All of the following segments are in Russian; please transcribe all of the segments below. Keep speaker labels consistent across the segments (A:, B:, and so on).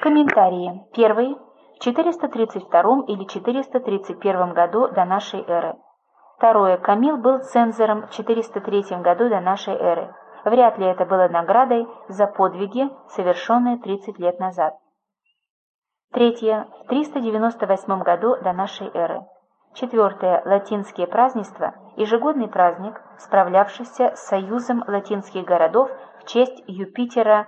A: Комментарии. Первый. В 432 или 431 году до нашей эры. Второе. Камил был цензором в 403 году до нашей эры. Вряд ли это было наградой за подвиги, совершенные 30 лет назад. Третье. В 398 году до нашей эры. Четвертое. Латинские празднества – ежегодный праздник, справлявшийся с союзом латинских городов в честь Юпитера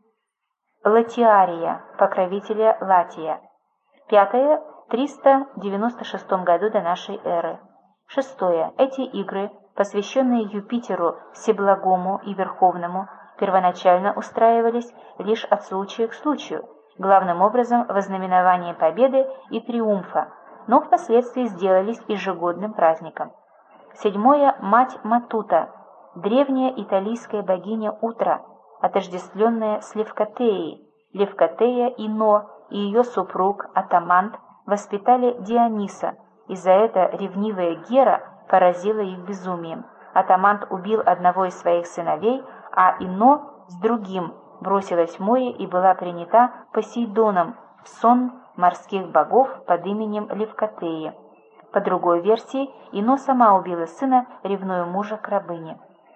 A: Латиария, покровителя Латия. Пятое. В 396 году до нашей эры. Шестое. Эти игры, посвященные Юпитеру Всеблагому и Верховному, первоначально устраивались лишь от случая к случаю, главным образом во знаменование победы и триумфа, но впоследствии сделались ежегодным праздником. Седьмое. Мать Матута, древняя италийская богиня утра, отождествленная с Левкотеей. Левкотея Ино и ее супруг Атамант воспитали Диониса, и за это ревнивая Гера поразила их безумием. Атамант убил одного из своих сыновей, а Ино с другим бросилась в море и была принята Посейдоном в сон морских богов под именем Левкотеи. По другой версии, Ино сама убила сына, ревнуя мужа к рабыне.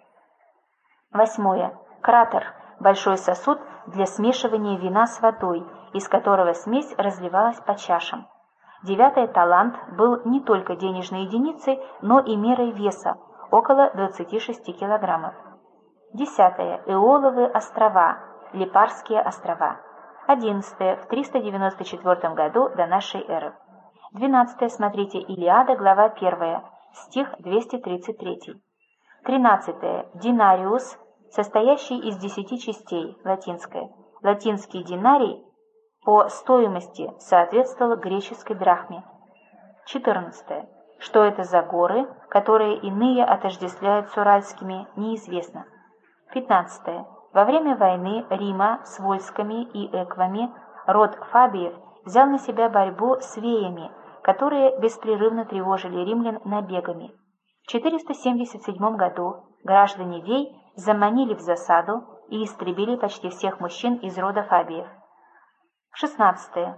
A: Восьмое. Кратер – большой сосуд для смешивания вина с водой, из которого смесь разливалась по чашам. Девятое. Талант был не только денежной единицей, но и мерой веса – около 26 килограммов. Десятое. Эоловы острова, Липарские острова. 11. В 394 году до нашей эры. 12. Смотрите Илиада, глава 1, стих 233. 13. Динариус, состоящий из 10 частей, латинское. Латинский динарий по стоимости соответствовал греческой драхме. 14. Что это за горы, которые иные отождествляют с уральскими, неизвестно. 15. Во время войны Рима с вольсками и эквами род Фабиев взял на себя борьбу с веями, которые беспрерывно тревожили римлян набегами. В 477 году граждане Вей заманили в засаду и истребили почти всех мужчин из рода Фабиев. 16.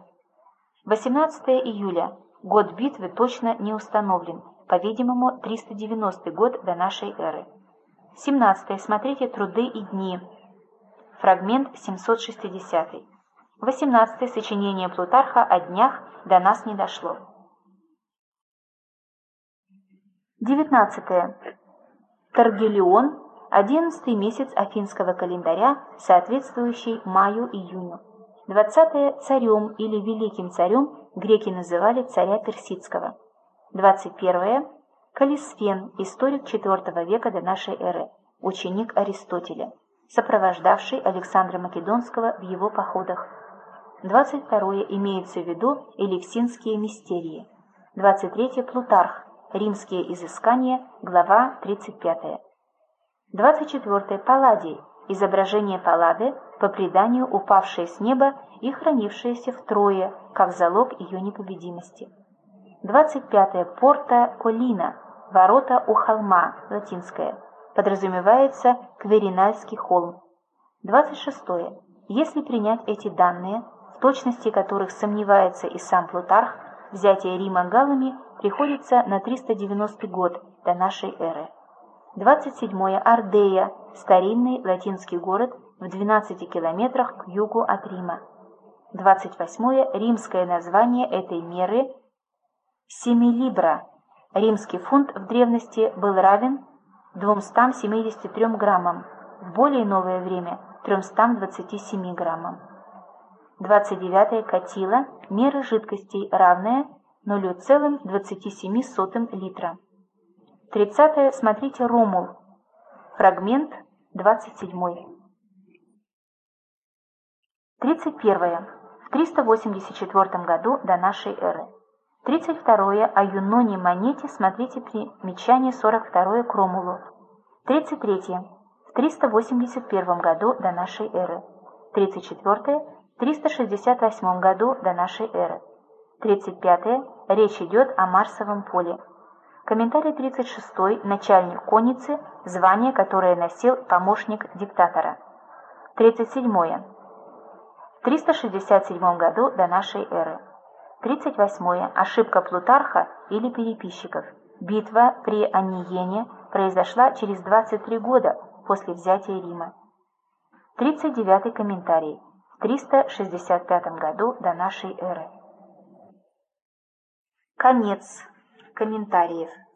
A: 18 июля. Год битвы точно не установлен, по-видимому, 390 год до нашей эры. 17. Смотрите «Труды и дни». Фрагмент 760. 18. Сочинение Плутарха о днях до нас не дошло. 19. Таргелион, 11 месяц афинского календаря, соответствующий маю-июню. 20. Царем или великим царем греки называли царя персидского. 21. Калисфен, историк IV века до нашей эры, ученик Аристотеля, сопровождавший Александра Македонского в его походах. 22. Имеется в виду элевсинские мистерии. 23. Плутарх, римские изыскания, глава 35. 24. Палладий, изображение Паллады, по преданию упавшее с неба и хранившееся в Трое, как залог ее непобедимости. 25. Порта Колина, ворота у холма, латинское, подразумевается Кверинальский холм. 26. Если принять эти данные, в точности которых сомневается и сам Плутарх, взятие Рима галлами приходится на 390 год до нашей эры. 27. Ардея, старинный латинский город в 12 километрах к югу от Рима. 28. Римское название этой меры семилибра. Римский фунт в древности был равен 273 граммам, в более новое время 327 граммам. 29. Катила, мера жидкостей, равная 0,27 литра. 30. Смотрите Ромул, фрагмент 27. 31. В 384 году до нашей эры. 32. О Юноне монете смотрите примечание 42 к Ромулу. 33. В 381 году до нашей эры. 34. В 368 году до нашей эры. 35. Речь идет о Марсовом поле. Комментарий 36. Начальник конницы, звание, которое носил помощник диктатора. 37. В 367 году до нашей эры. 38. Ошибка Плутарха или переписчиков. Битва при Анниене произошла через 23 года после взятия Рима. 39. Комментарий. В 365 году до нашей эры. Конец комментариев.